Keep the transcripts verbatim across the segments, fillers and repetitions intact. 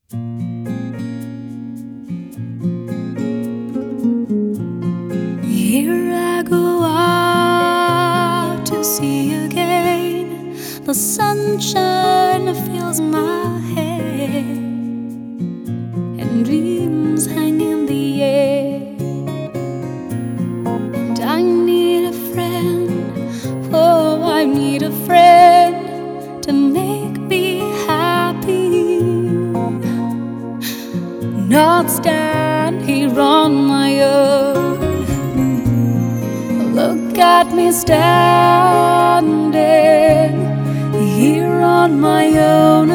Here I go out to see again the sunshine that fills my hair, and dreams hang in the air. And I need a friend, oh, I need a friend to make me happy, not stand here on my own. Look at me standing here on my own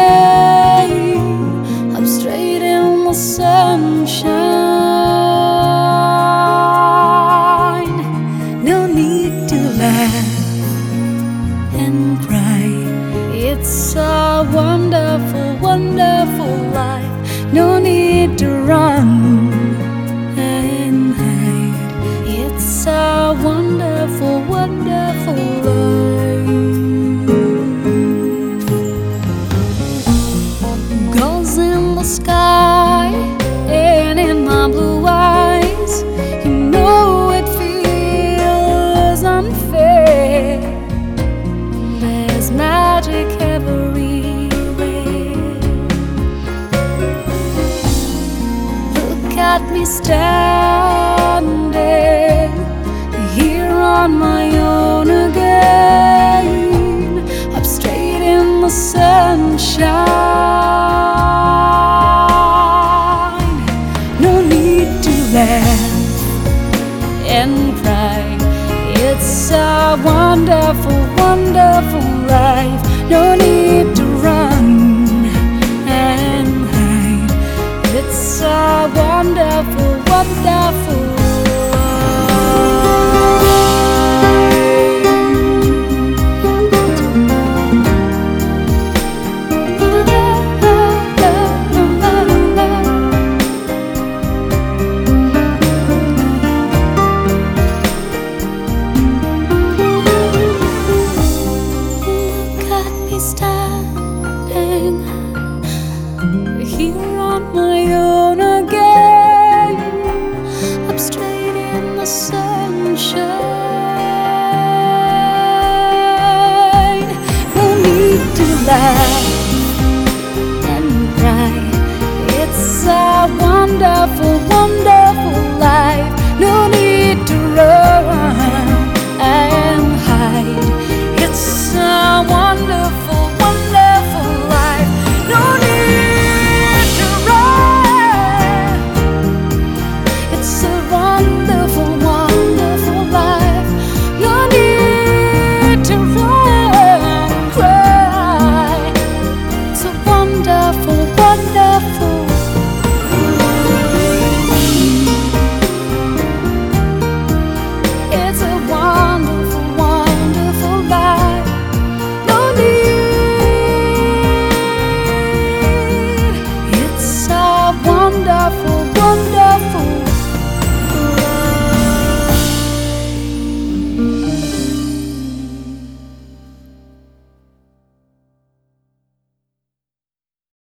again. I'm straight in the sunshine. No need to laugh and cry. It's a wonderful, wonderful life. No need to run and hide. It's a wonderful, wonderful life. Gulls in the sky and in my blue eyes, you know it feels unfair. There's magic everywhere. Look at me standing here on my own again. I'm straight in the sunshine. No need to laugh and cry. It's a wonderful, wonderful life. No need to run and hide. It's a wonderful, wonderful